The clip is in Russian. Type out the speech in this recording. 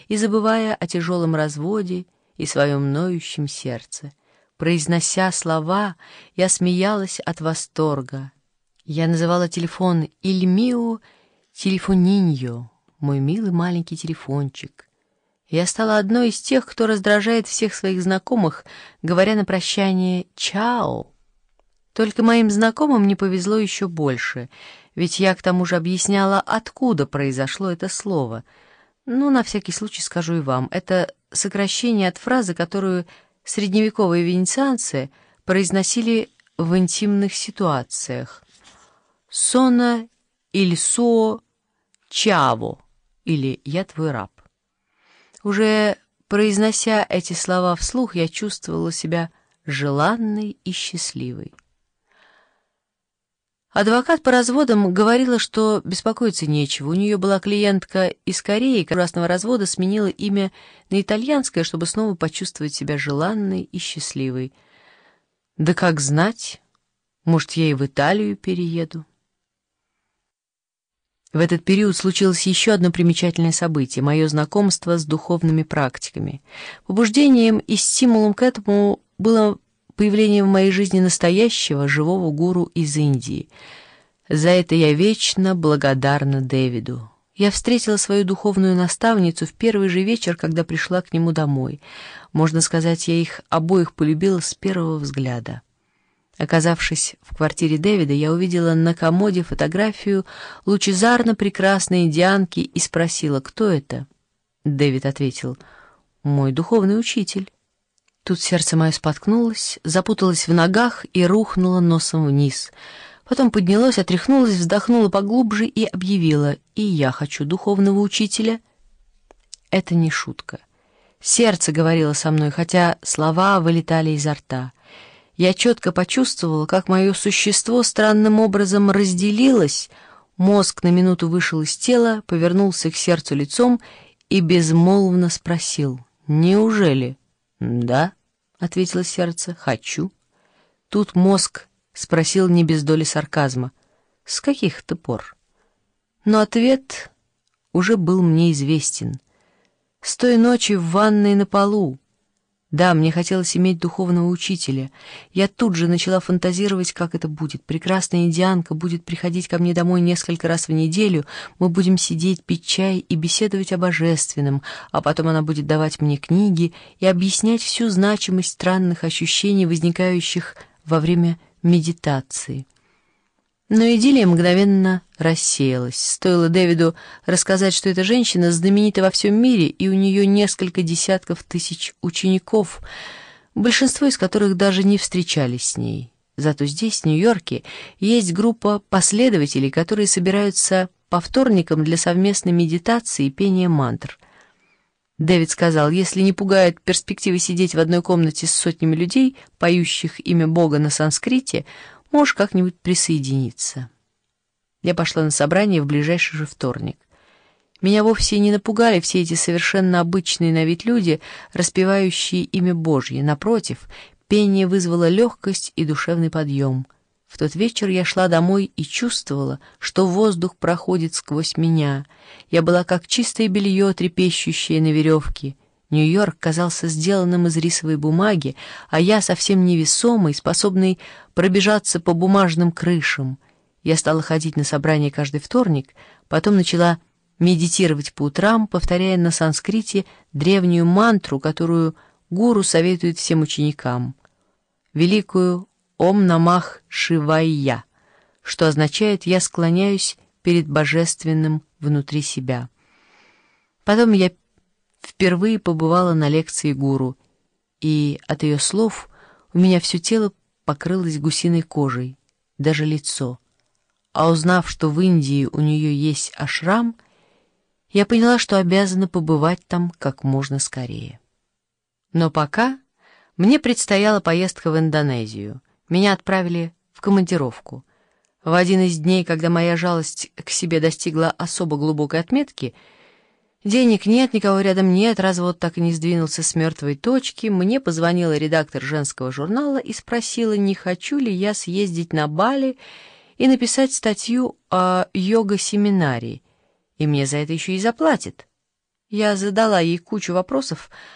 и забывая о тяжелом разводе и своем ноющем сердце. Произнося слова, я смеялась от восторга. Я называла телефон «Il mio telefoninho», мой милый маленький телефончик. Я стала одной из тех, кто раздражает всех своих знакомых, говоря на прощание «чао». Только моим знакомым не повезло еще больше, ведь я к тому же объясняла, откуда произошло это слово. Ну, на всякий случай скажу и вам. Это сокращение от фразы, которую средневековые венецианцы произносили в интимных ситуациях. «Sono il suo chavo» или «Я твой раб». Уже произнося эти слова вслух, я чувствовала себя желанной и счастливой. Адвокат по разводам говорила, что беспокоиться нечего. У нее была клиентка из Кореи, ужасного развода сменила имя на итальянское, чтобы снова почувствовать себя желанной и счастливой. Да как знать, может, я и в Италию перееду. В этот период случилось еще одно примечательное событие — мое знакомство с духовными практиками. Побуждением и стимулом к этому было появление в моей жизни настоящего живого гуру из Индии. За это я вечно благодарна Дэвиду. Я встретила свою духовную наставницу в первый же вечер, когда пришла к нему домой. Можно сказать, я их обоих полюбила с первого взгляда. Оказавшись в квартире Дэвида, я увидела на комоде фотографию лучезарно прекрасной индианки и спросила, кто это. Дэвид ответил: «Мой духовный учитель». Тут сердце мое споткнулось, запуталось в ногах и рухнуло носом вниз. Потом поднялось, отряхнулось, вздохнула поглубже и объявила: «И я хочу духовного учителя». Это не шутка. Сердце говорило со мной, хотя слова вылетали изо рта. Я четко почувствовала, как мое существо странным образом разделилось, мозг на минуту вышел из тела, повернулся к сердцу лицом и безмолвно спросил: «Неужели?» «Да», — ответило сердце, — «хочу». Тут мозг спросил не без доли сарказма: «С каких-то пор?» Но ответ уже был мне известен. С той ночи в ванной на полу. Да, мне хотелось иметь духовного учителя. Я тут же начала фантазировать, как это будет. Прекрасная индианка будет приходить ко мне домой несколько раз в неделю, мы будем сидеть, пить чай и беседовать о божественном, а потом она будет давать мне книги и объяснять всю значимость странных ощущений, возникающих во время медитации. Но идиллия мгновенно рассеялась. Стоило Дэвиду рассказать, что эта женщина знаменита во всем мире, и у нее несколько десятков тысяч учеников, большинство из которых даже не встречались с ней. Зато здесь, в Нью-Йорке, есть группа последователей, которые собираются по вторникам для совместной медитации и пения мантр. Дэвид сказал: «Если не пугает перспектива сидеть в одной комнате с сотнями людей, поющих имя Бога на санскрите, можешь как-нибудь присоединиться». Я пошла на собрание в ближайший же вторник. Меня вовсе не напугали все эти совершенно обычные на вид люди, распевающие имя Божье. Напротив, пение вызвало легкость и душевный подъем. В тот вечер я шла домой и чувствовала, что воздух проходит сквозь меня. Я была как чистое белье, трепещущее на веревке. Нью-Йорк казался сделанным из рисовой бумаги, а я совсем невесомый, способный пробежаться по бумажным крышам. Я стала ходить на собрания каждый вторник, потом начала медитировать по утрам, повторяя на санскрите древнюю мантру, которую гуру советует всем ученикам, великую «Ом намах Шивайя», что означает «я склоняюсь перед божественным внутри себя». Потом я впервые побывала на лекции гуру, и от ее слов у меня все тело покрылось гусиной кожей, даже лицо. А узнав, что в Индии у нее есть ашрам, я поняла, что обязана побывать там как можно скорее. Но пока мне предстояла поездка в Индонезию. Меня отправили в командировку. В один из дней, когда моя жалость к себе достигла особо глубокой отметки, денег нет, никого рядом нет, развод так и не сдвинулся с мертвой точки, мне позвонила редактор женского журнала и спросила, не хочу ли я съездить на Бали и написать статью о йога-семинаре, и мне за это еще и заплатят. Я задала ей кучу вопросов,